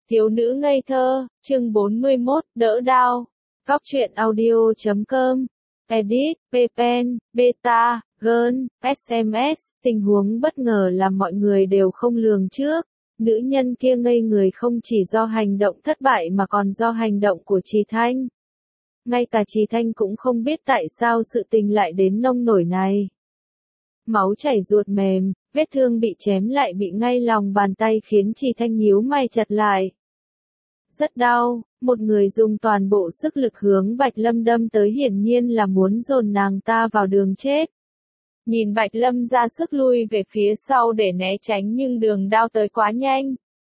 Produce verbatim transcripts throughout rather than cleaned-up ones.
Thiếu nữ ngây thơ, chương bốn mươi mốt, đỡ đau. Góc truyện audio chấm com. Edit, Pen, Beta, Girl, ét em ét. Tình huống bất ngờ làm mọi người đều không lường trước. Nữ nhân kia ngây người không chỉ do hành động thất bại mà còn do hành động của Trì Thanh. Ngay cả Trì Thanh cũng không biết tại sao sự tình lại đến nông nổi này. Máu chảy ruột mềm, vết thương bị chém lại bị ngay lòng bàn tay khiến Trì Thanh nhíu mày chặt lại. Rất đau, một người dùng toàn bộ sức lực hướng Bạch Lâm đâm tới hiển nhiên là muốn dồn nàng ta vào đường chết. Nhìn Bạch Lâm ra sức lui về phía sau để né tránh nhưng đường đao tới quá nhanh.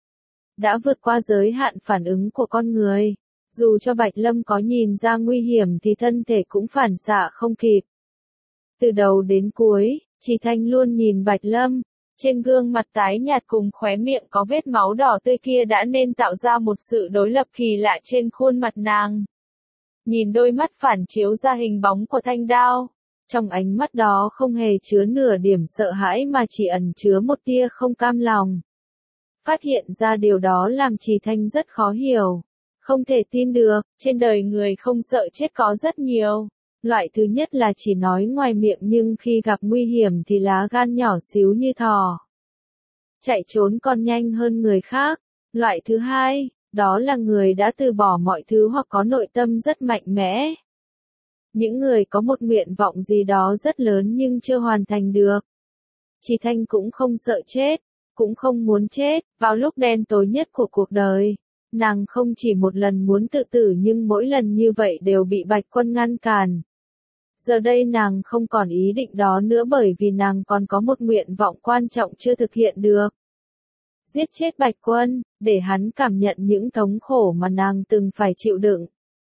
Đã vượt qua giới hạn phản ứng của con người. Dù cho Bạch Lâm có nhìn ra nguy hiểm thì thân thể cũng phản xạ không kịp. Từ đầu đến cuối, Trì Thanh luôn nhìn Bạch Lâm. Trên gương mặt tái nhạt cùng khóe miệng có vết máu đỏ tươi kia đã nên tạo ra một sự đối lập kỳ lạ trên khuôn mặt nàng. Nhìn đôi mắt phản chiếu ra hình bóng của thanh đao. Trong ánh mắt đó không hề chứa nửa điểm sợ hãi mà chỉ ẩn chứa một tia không cam lòng. Phát hiện ra điều đó làm Trì Thanh rất khó hiểu. Không thể tin được, trên đời người không sợ chết có rất nhiều. Loại thứ nhất là chỉ nói ngoài miệng nhưng khi gặp nguy hiểm thì lá gan nhỏ xíu như thỏ. Chạy trốn còn nhanh hơn người khác. Loại thứ hai, đó là người đã từ bỏ mọi thứ hoặc có nội tâm rất mạnh mẽ. Những người có một nguyện vọng gì đó rất lớn nhưng chưa hoàn thành được. Trì Thanh cũng không sợ chết, cũng không muốn chết, vào lúc đen tối nhất của cuộc đời. Nàng không chỉ một lần muốn tự tử nhưng mỗi lần như vậy đều bị Bạch Quân ngăn cản. Giờ đây nàng không còn ý định đó nữa bởi vì nàng còn có một nguyện vọng quan trọng chưa thực hiện được. Giết chết Bạch Quân, để hắn cảm nhận những thống khổ mà nàng từng phải chịu đựng.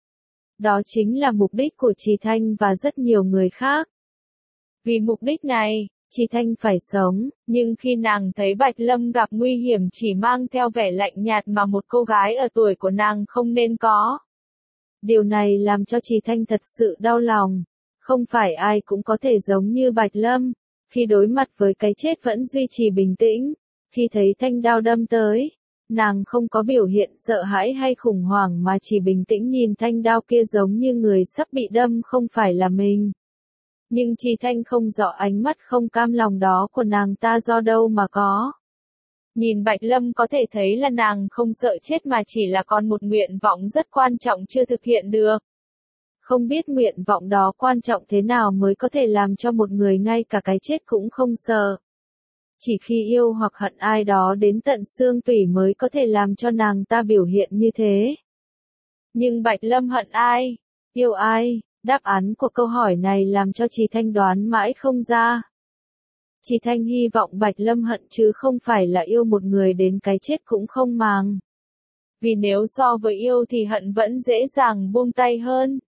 Đó chính là mục đích của Trì Thanh và rất nhiều người khác. Vì mục đích này, Trì Thanh phải sống, nhưng khi nàng thấy Bạch Lâm gặp nguy hiểm chỉ mang theo vẻ lạnh nhạt mà một cô gái ở tuổi của nàng không nên có. Điều này làm cho Trì Thanh thật sự đau lòng. Không phải ai cũng có thể giống như Bạch Lâm, khi đối mặt với cái chết vẫn duy trì bình tĩnh, khi thấy thanh đao đâm tới, nàng không có biểu hiện sợ hãi hay khủng hoảng mà chỉ bình tĩnh nhìn thanh đao kia giống như người sắp bị đâm không phải là mình. Nhưng Trì Thanh không rõ ánh mắt không cam lòng đó của nàng ta do đâu mà có. Nhìn Bạch Lâm có thể thấy là nàng không sợ chết mà chỉ là còn một nguyện vọng rất quan trọng chưa thực hiện được. Không biết nguyện vọng đó quan trọng thế nào mới có thể làm cho một người ngay cả cái chết cũng không sợ. Chỉ khi yêu hoặc hận ai đó đến tận xương tủy mới có thể làm cho nàng ta biểu hiện như thế. Nhưng Bạch Lâm hận ai? Yêu ai? Đáp án của câu hỏi này làm cho Trì Thanh đoán mãi không ra. Trì Thanh hy vọng Bạch Lâm hận chứ không phải là yêu một người đến cái chết cũng không màng. Vì nếu so với yêu thì hận vẫn dễ dàng buông tay hơn.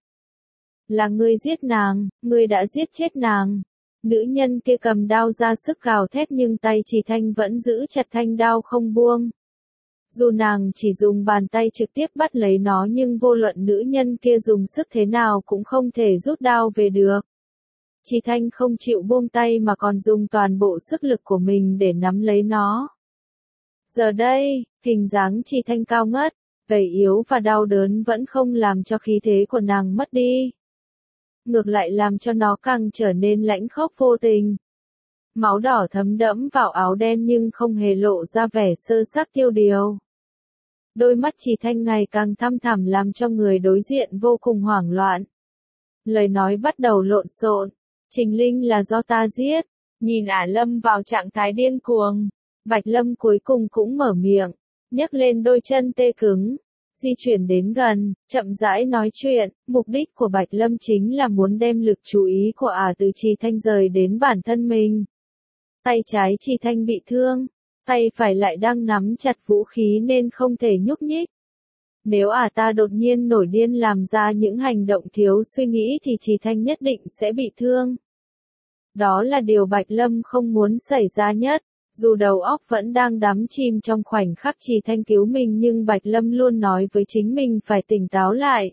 Là ngươi giết nàng, ngươi đã giết chết nàng. Nữ nhân kia cầm đao ra sức gào thét nhưng tay Trì Thanh vẫn giữ chặt thanh đao không buông. Dù nàng chỉ dùng bàn tay trực tiếp bắt lấy nó nhưng vô luận nữ nhân kia dùng sức thế nào cũng không thể rút đao về được. Trì Thanh không chịu buông tay mà còn dùng toàn bộ sức lực của mình để nắm lấy nó. Giờ đây, hình dáng Trì Thanh cao ngất, gầy yếu và đau đớn vẫn không làm cho khí thế của nàng mất đi. Ngược lại làm cho nó càng trở nên lãnh khốc vô tình. Máu đỏ thấm đẫm vào áo đen nhưng không hề lộ ra vẻ sơ xác tiêu điều. Đôi mắt Trì Thanh ngày càng thăm thẳm làm cho người đối diện vô cùng hoảng loạn. Lời nói bắt đầu lộn xộn. Trình Linh là do ta giết. Nhìn Ả Lâm vào trạng thái điên cuồng. Bạch Lâm cuối cùng cũng mở miệng. Nhấc lên đôi chân tê cứng. Di chuyển đến gần, chậm rãi nói chuyện, mục đích của Bạch Lâm chính là muốn đem lực chú ý của Ả từ Trì Thanh rời đến bản thân mình. Tay trái Trì Thanh bị thương, tay phải lại đang nắm chặt vũ khí nên không thể nhúc nhích. Nếu Ả ta đột nhiên nổi điên làm ra những hành động thiếu suy nghĩ thì Trì Thanh nhất định sẽ bị thương. Đó là điều Bạch Lâm không muốn xảy ra nhất. Dù đầu óc vẫn đang đắm chìm trong khoảnh khắc Trì Thanh cứu mình nhưng Bạch Lâm luôn nói với chính mình phải tỉnh táo lại.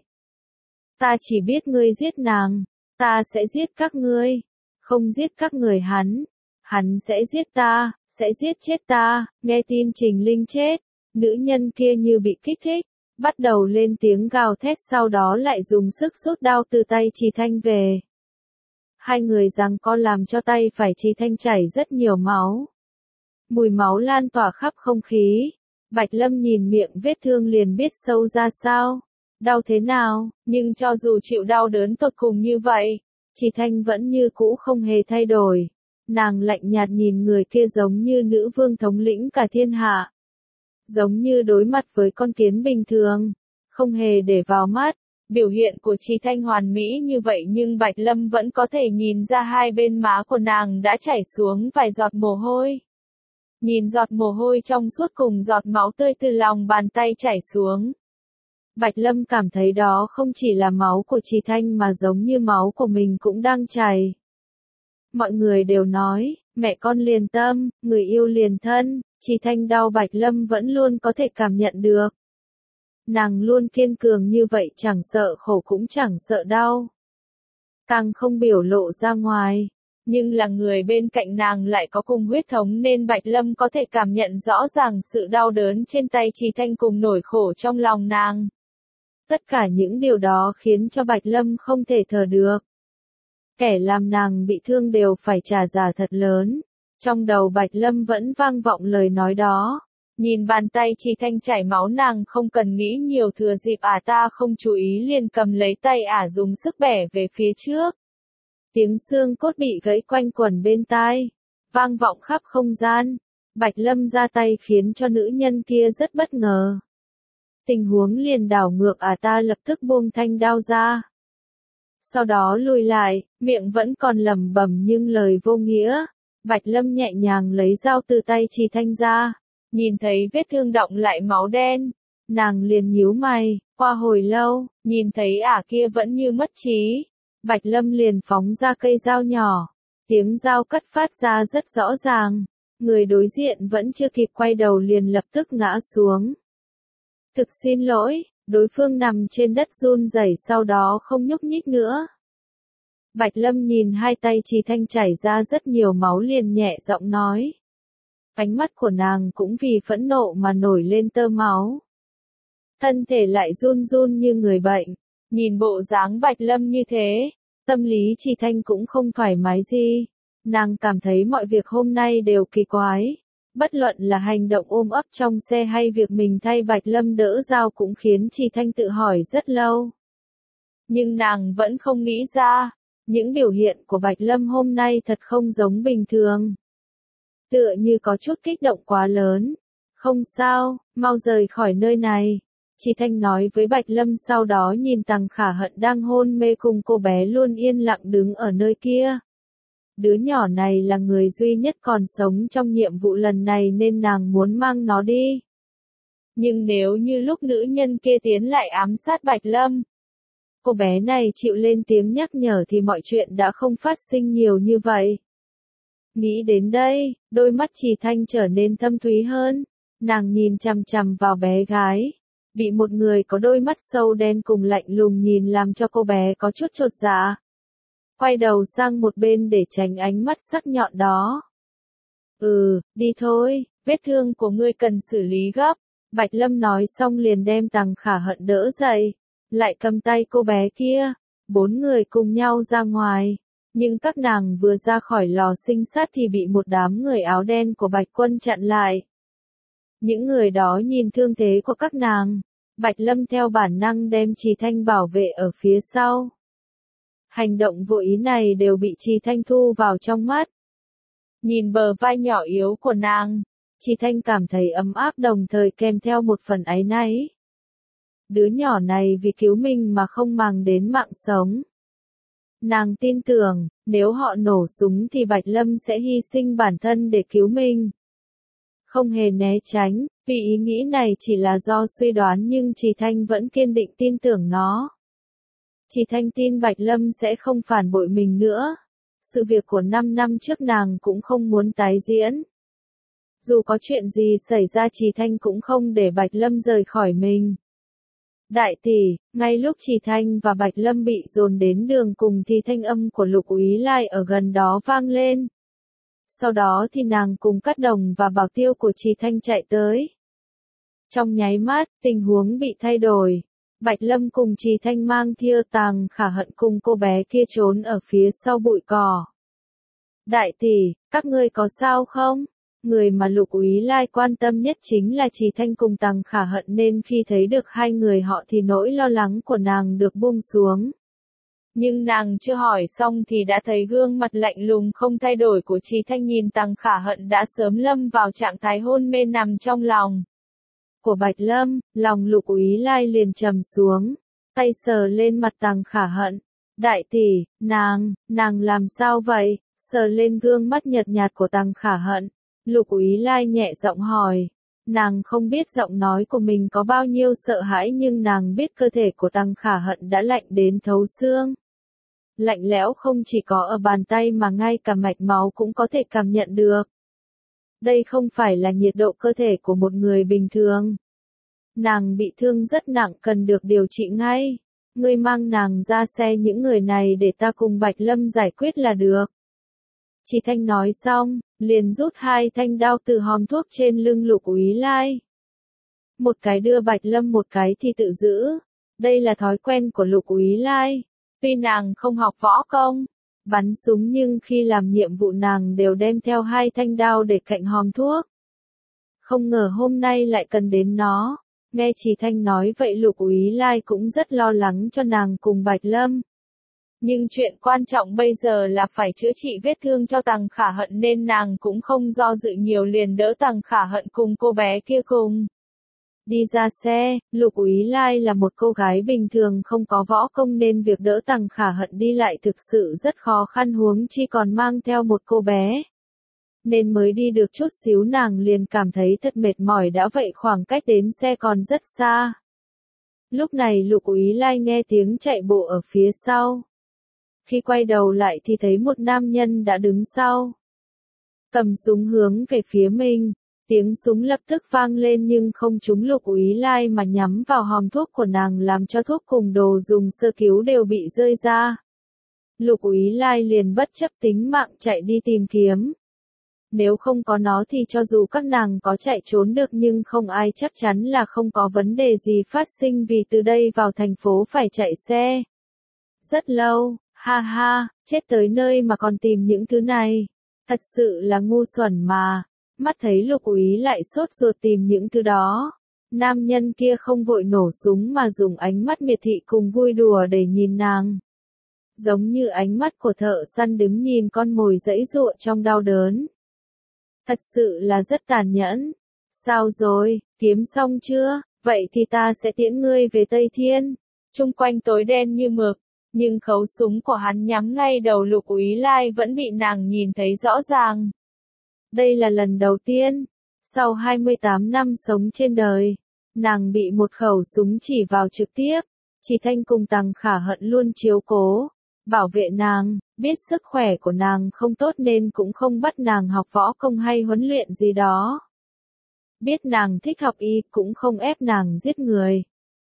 Ta chỉ biết ngươi giết nàng, ta sẽ giết các ngươi, không giết các người hắn, hắn sẽ giết ta, sẽ giết chết ta, nghe tin Trình Linh chết, Nữ nhân kia như bị kích thích, bắt đầu lên tiếng gào thét, sau đó lại dùng sức rút đao từ tay Trì Thanh về. Hai người giằng co làm cho tay phải Trì Thanh chảy rất nhiều máu. Mùi máu lan tỏa khắp không khí. Bạch Lâm nhìn miệng vết thương liền biết sâu ra sao. Đau thế nào, nhưng cho dù chịu đau đớn tột cùng như vậy, Trì Thanh vẫn như cũ không hề thay đổi. Nàng lạnh nhạt nhìn người kia giống như nữ vương thống lĩnh cả thiên hạ. Giống như đối mặt với con kiến bình thường, không hề để vào mắt. Biểu hiện của Trì Thanh hoàn mỹ như vậy nhưng Bạch Lâm vẫn có thể nhìn ra hai bên má của nàng đã chảy xuống vài giọt mồ hôi. Nhìn giọt mồ hôi trong suốt cùng giọt máu tươi từ lòng bàn tay chảy xuống. Bạch Lâm cảm thấy đó không chỉ là máu của Trì Thanh mà giống như máu của mình cũng đang chảy. Mọi người đều nói, mẹ con liền tâm, người yêu liền thân, Trì Thanh đau Bạch Lâm vẫn luôn có thể cảm nhận được. Nàng luôn kiên cường như vậy, chẳng sợ khổ cũng chẳng sợ đau. Càng không biểu lộ ra ngoài. Nhưng là người bên cạnh nàng lại có cùng huyết thống nên Bạch Lâm có thể cảm nhận rõ ràng sự đau đớn trên tay Trì Thanh cùng nỗi khổ trong lòng nàng. Tất cả những điều đó khiến cho Bạch Lâm không thể thở được. Kẻ làm nàng bị thương đều phải trả giá thật lớn. Trong đầu Bạch Lâm vẫn vang vọng lời nói đó. Nhìn bàn tay Trì Thanh chảy máu, nàng không cần nghĩ nhiều, thừa dịp ả ta không chú ý liền cầm lấy tay ả dùng sức bẻ về phía trước. Tiếng xương cốt bị gãy quanh quẩn bên tai, vang vọng khắp không gian. Bạch Lâm ra tay khiến cho nữ nhân kia rất bất ngờ. Tình huống liền đảo ngược, ả ta lập tức buông thanh đao ra. Sau đó lùi lại, miệng vẫn còn lẩm bẩm nhưng lời vô nghĩa. Bạch Lâm nhẹ nhàng lấy dao từ tay Trì Thanh ra. Nhìn thấy vết thương đọng lại máu đen, nàng liền nhíu mày. Qua hồi lâu, nhìn thấy ả kia vẫn như mất trí, Bạch Lâm liền phóng ra cây dao nhỏ. Tiếng dao cắt phát ra rất rõ ràng. Người đối diện vẫn chưa kịp quay đầu liền lập tức ngã xuống. Thực xin lỗi, đối phương nằm trên đất run rẩy sau đó không nhúc nhích nữa. Bạch Lâm nhìn hai tay Trì Thanh chảy ra rất nhiều máu liền nhẹ giọng nói. Ánh mắt của nàng cũng vì phẫn nộ mà nổi lên tơ máu. Thân thể lại run run như người bệnh. Nhìn bộ dáng Bạch Lâm như thế, tâm lý Trì Thanh cũng không thoải mái gì. Nàng cảm thấy mọi việc hôm nay đều kỳ quái. Bất luận là hành động ôm ấp trong xe hay việc mình thay Bạch Lâm đỡ dao cũng khiến Trì Thanh tự hỏi rất lâu. Nhưng nàng vẫn không nghĩ ra, những biểu hiện của Bạch Lâm hôm nay thật không giống bình thường. Tựa như có chút kích động quá lớn. Không sao, mau rời khỏi nơi này. Trì Thanh nói với Bạch Lâm, sau đó nhìn Tằng Khả Hận đang hôn mê cùng cô bé luôn yên lặng đứng ở nơi kia. Đứa nhỏ này là người duy nhất còn sống trong nhiệm vụ lần này nên nàng muốn mang nó đi. Nhưng nếu như lúc nữ nhân kia tiến lại ám sát Bạch Lâm, cô bé này chịu lên tiếng nhắc nhở thì mọi chuyện đã không phát sinh nhiều như vậy. Nghĩ đến đây, đôi mắt Trì Thanh trở nên thâm thúy hơn. Nàng nhìn chằm chằm vào bé gái. Bị một người có đôi mắt sâu đen cùng lạnh lùng nhìn làm cho cô bé có chút chột dạ. Quay đầu sang một bên để tránh ánh mắt sắc nhọn đó. Ừ, đi thôi, vết thương của ngươi cần xử lý gấp. Bạch Lâm nói xong liền đem Tằng Khả Hận đỡ dậy. Lại cầm tay cô bé kia. Bốn người cùng nhau ra ngoài. Nhưng các nàng vừa ra khỏi lò sinh sát thì bị một đám người áo đen của Bạch Quân chặn lại. Những người đó nhìn thương thế của các nàng. Bạch Lâm theo bản năng đem Trì Thanh bảo vệ ở phía sau. Hành động vô ý này đều bị Trì Thanh thu vào trong mắt. Nhìn bờ vai nhỏ yếu của nàng, Trì Thanh cảm thấy ấm áp đồng thời kèm theo một phần áy náy. Đứa nhỏ này vì cứu mình mà không màng đến mạng sống. Nàng tin tưởng, nếu họ nổ súng thì Bạch Lâm sẽ hy sinh bản thân để cứu mình. Không hề né tránh, vì ý nghĩ này chỉ là do suy đoán nhưng Trì Thanh vẫn kiên định tin tưởng nó. Trì Thanh tin Bạch Lâm sẽ không phản bội mình nữa. Sự việc của năm năm trước nàng cũng không muốn tái diễn. Dù có chuyện gì xảy ra Trì Thanh cũng không để Bạch Lâm rời khỏi mình. Đại tỷ, ngay lúc Trì Thanh và Bạch Lâm bị dồn đến đường cùng thì thanh âm của Lục Úy Lai ở gần đó vang lên. Sau đó thì nàng cùng Cát Đồng và Bảo Tiêu của Trì Thanh chạy tới. Trong nháy mắt, tình huống bị thay đổi. Bạch Lâm cùng Trì Thanh mang theo Tằng Khả Hận cùng cô bé kia trốn ở phía sau bụi cỏ. Đại tỷ, các ngươi có sao không? Người mà Lục Úy Lai quan tâm nhất chính là Trì Thanh cùng Tằng Khả Hận nên khi thấy được hai người họ thì nỗi lo lắng của nàng được buông xuống. Nhưng nàng chưa hỏi xong thì đã thấy gương mặt lạnh lùng không thay đổi của Trì Thanh nhìn Tằng Khả Hận đã sớm lâm vào trạng thái hôn mê nằm trong lòng của Bạch Lâm, lòng Lục Úy Lai liền trầm xuống, tay sờ lên mặt Tằng Khả Hận. Đại tỷ, nàng, nàng làm sao vậy? Sờ lên gương mắt nhợt nhạt của Tằng Khả Hận, Lục Úy Lai nhẹ giọng hỏi. Nàng không biết giọng nói của mình có bao nhiêu sợ hãi nhưng nàng biết cơ thể của Tằng Khả Hận đã lạnh đến thấu xương. Lạnh lẽo không chỉ có ở bàn tay mà ngay cả mạch máu cũng có thể cảm nhận được. Đây không phải là nhiệt độ cơ thể của một người bình thường. Nàng bị thương rất nặng cần được điều trị ngay. Ngươi mang nàng ra xe những người này để ta cùng Bạch Lâm giải quyết là được. Trì Thanh nói xong, liền rút hai thanh đao từ hòm thuốc trên lưng Lục Úy Lai. Một cái đưa Bạch Lâm một cái thì tự giữ. Đây là thói quen của Lục Úy Lai. Tuy nàng không học võ công, bắn súng nhưng khi làm nhiệm vụ nàng đều đem theo hai thanh đao để cạnh hòm thuốc. Không ngờ hôm nay lại cần đến nó. Nghe Trì Thanh nói vậy Lục Úy Lai cũng rất lo lắng cho nàng cùng Bạch Lâm. Nhưng chuyện quan trọng bây giờ là phải chữa trị vết thương cho Tằng Khả Hận nên nàng cũng không do dự nhiều liền đỡ Tằng Khả Hận cùng cô bé kia cùng đi ra xe. Lục Úy Lai là một cô gái bình thường không có võ công nên việc đỡ Tằng Khả Hận đi lại thực sự rất khó khăn huống chi còn mang theo một cô bé. Nên mới đi được chút xíu nàng liền cảm thấy thật mệt mỏi đã vậy khoảng cách đến xe còn rất xa. Lúc này Lục Úy Lai nghe tiếng chạy bộ ở phía sau. Khi quay đầu lại thì thấy một nam nhân đã đứng sau. Cầm súng hướng về phía mình. Tiếng súng lập tức vang lên nhưng không trúng Lục Úy Lai mà nhắm vào hòm thuốc của nàng làm cho thuốc cùng đồ dùng sơ cứu đều bị rơi ra. Lục Úy Lai liền bất chấp tính mạng chạy đi tìm kiếm. Nếu không có nó thì cho dù các nàng có chạy trốn được nhưng không ai chắc chắn là không có vấn đề gì phát sinh vì từ đây vào thành phố phải chạy xe. Rất lâu, ha ha, chết tới nơi mà còn tìm những thứ này. Thật sự là ngu xuẩn mà. Mắt thấy Lục Úy lại sốt ruột tìm những thứ đó. Nam nhân kia không vội nổ súng mà dùng ánh mắt miệt thị cùng vui đùa để nhìn nàng. Giống như ánh mắt của thợ săn đứng nhìn con mồi giãy giụa trong đau đớn. Thật sự là rất tàn nhẫn. Sao rồi, kiếm xong chưa? Vậy thì ta sẽ tiễn ngươi về Tây Thiên. Trung quanh tối đen như mực, nhưng khẩu súng của hắn nhắm ngay đầu Lục Úy Lai vẫn bị nàng nhìn thấy rõ ràng. Đây là lần đầu tiên, sau hai mươi tám năm sống trên đời, nàng bị một khẩu súng chỉ vào trực tiếp. Trì Thanh cùng Tằng Khả Hận luôn chiếu cố, bảo vệ nàng, biết sức khỏe của nàng không tốt nên cũng không bắt nàng học võ công hay huấn luyện gì đó. Biết nàng thích học y cũng không ép nàng giết người.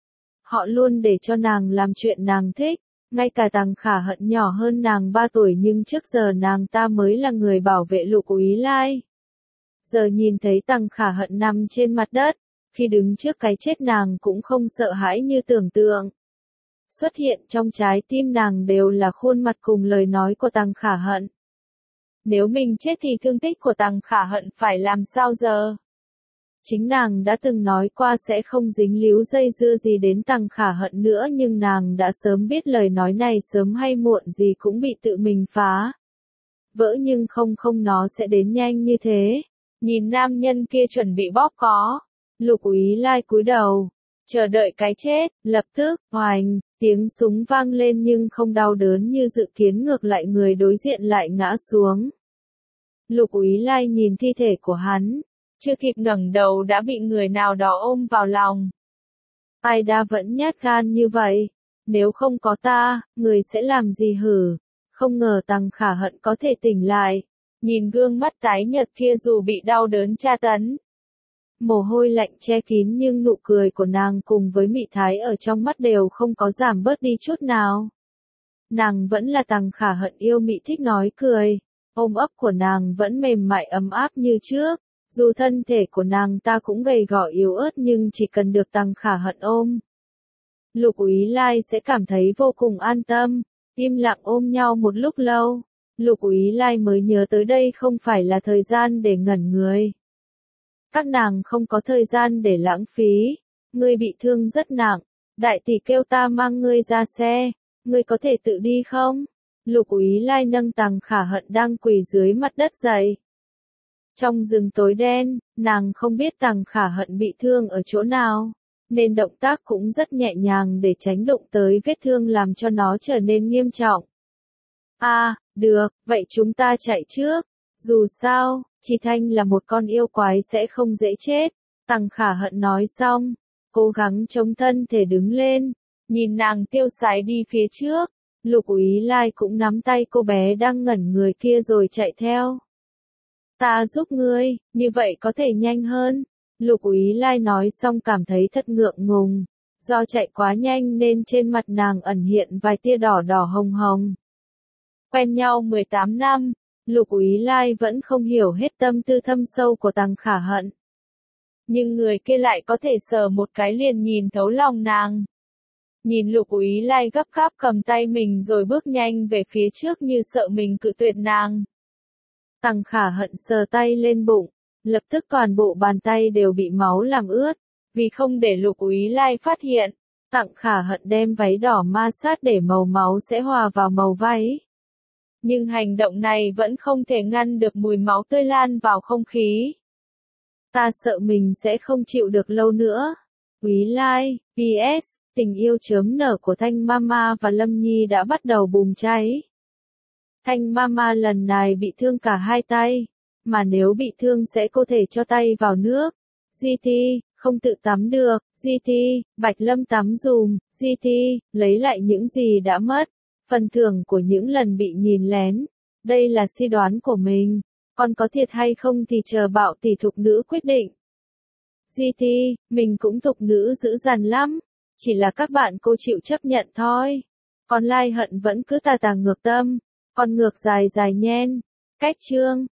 Họ luôn để cho nàng làm chuyện nàng thích, ngay cả Tằng Khả Hận nhỏ hơn nàng ba tuổi nhưng trước giờ nàng ta mới là người bảo vệ Lục Úy Lai. Giờ nhìn thấy Tằng Khả Hận nằm trên mặt đất, khi đứng trước cái chết nàng cũng không sợ hãi như tưởng tượng. Xuất hiện trong trái tim nàng đều là khuôn mặt cùng lời nói của Tằng Khả Hận. Nếu mình chết thì thương tích của Tằng Khả Hận phải làm sao giờ? Chính nàng đã từng nói qua sẽ không dính líu dây dưa gì đến Tằng Khả Hận nữa nhưng nàng đã sớm biết lời nói này sớm hay muộn gì cũng bị tự mình phá vỡ nhưng không không nó sẽ đến nhanh như thế. Nhìn nam nhân kia chuẩn bị bóp có. Lục Úy Lai cúi đầu, chờ đợi cái chết, lập tức, oành, tiếng súng vang lên nhưng không đau đớn như dự kiến ngược lại người đối diện lại ngã xuống. Lục Úy Lai nhìn thi thể của hắn, chưa kịp ngẩng đầu đã bị người nào đó ôm vào lòng. Ai đã vẫn nhát gan như vậy? Nếu không có ta, người sẽ làm gì hử? Không ngờ Tằng Khả Hận có thể tỉnh lại. Nhìn gương mắt tái nhợt kia dù bị đau đớn tra tấn. Mồ hôi lạnh che kín nhưng nụ cười của nàng cùng với mị thái ở trong mắt đều không có giảm bớt đi chút nào. Nàng vẫn là Tằng Khả Hận yêu mị thích nói cười. Ôm ấp của nàng vẫn mềm mại ấm áp như trước. Dù thân thể của nàng ta cũng gầy gò yếu ớt nhưng chỉ cần được Tằng Khả Hận ôm, Lục Úy Lai sẽ cảm thấy vô cùng an tâm. Im lặng ôm nhau một lúc lâu, Lục Úy Lai mới nhớ tới đây không phải là thời gian để ngẩn người. Các nàng không có thời gian để lãng phí. Ngươi bị thương rất nặng, đại tỷ kêu ta mang ngươi ra xe, ngươi có thể tự đi không? Lục Úy Lai nâng Tằng Khả Hận đang quỳ dưới mặt đất dậy. Trong rừng tối đen, nàng không biết Tằng Khả Hận bị thương ở chỗ nào, nên động tác cũng rất nhẹ nhàng để tránh đụng tới vết thương làm cho nó trở nên nghiêm trọng. À, được, vậy chúng ta chạy trước. Dù sao, Chi Thanh là một con yêu quái sẽ không dễ chết. Tằng Khả Hận nói xong, cố gắng chống thân thể đứng lên, nhìn nàng tiêu sái đi phía trước. Lục Úy Lai cũng nắm tay cô bé đang ngẩn người kia rồi chạy theo. Ta giúp ngươi, như vậy có thể nhanh hơn. Lục Úy Lai nói xong cảm thấy thật ngượng ngùng. Do chạy quá nhanh nên trên mặt nàng ẩn hiện vài tia đỏ đỏ hồng hồng. Quen nhau mười tám năm, Lục Úy Lai vẫn không hiểu hết tâm tư thâm sâu của Tằng Khả Hận. Nhưng người kia lại có thể sờ một cái liền nhìn thấu lòng nàng. Nhìn Lục Úy Lai gấp gáp cầm tay mình rồi bước nhanh về phía trước như sợ mình cự tuyệt nàng. Tằng Khả Hận sờ tay lên bụng, lập tức toàn bộ bàn tay đều bị máu làm ướt. Vì không để Lục Úy Lai phát hiện, Tằng Khả Hận đem váy đỏ ma sát để màu máu sẽ hòa vào màu váy. Nhưng hành động này vẫn không thể ngăn được mùi máu tươi lan vào không khí. Ta sợ mình sẽ không chịu được lâu nữa. Úy Lai, pê ét, tình yêu chớm nở của Thanh Mama và Lâm Nhi đã bắt đầu bùng cháy. Thanh Mama lần này bị thương cả hai tay, mà nếu bị thương sẽ có thể cho tay vào nước. giê tê, không tự tắm được, giê tê, Bạch Lâm tắm dùm, giê tê, lấy lại những gì đã mất. Phần thưởng của những lần bị nhìn lén. Đây là suy đoán của mình. Còn có thiệt hay không thì chờ Bạo tỷ thục nữ quyết định. giê tê, mình cũng thục nữ dữ dằn lắm. Chỉ là các bạn cô chịu chấp nhận thôi. Còn Lai Hận vẫn cứ tà tà ngược tâm. Còn ngược dài dài nhen. Cách chương.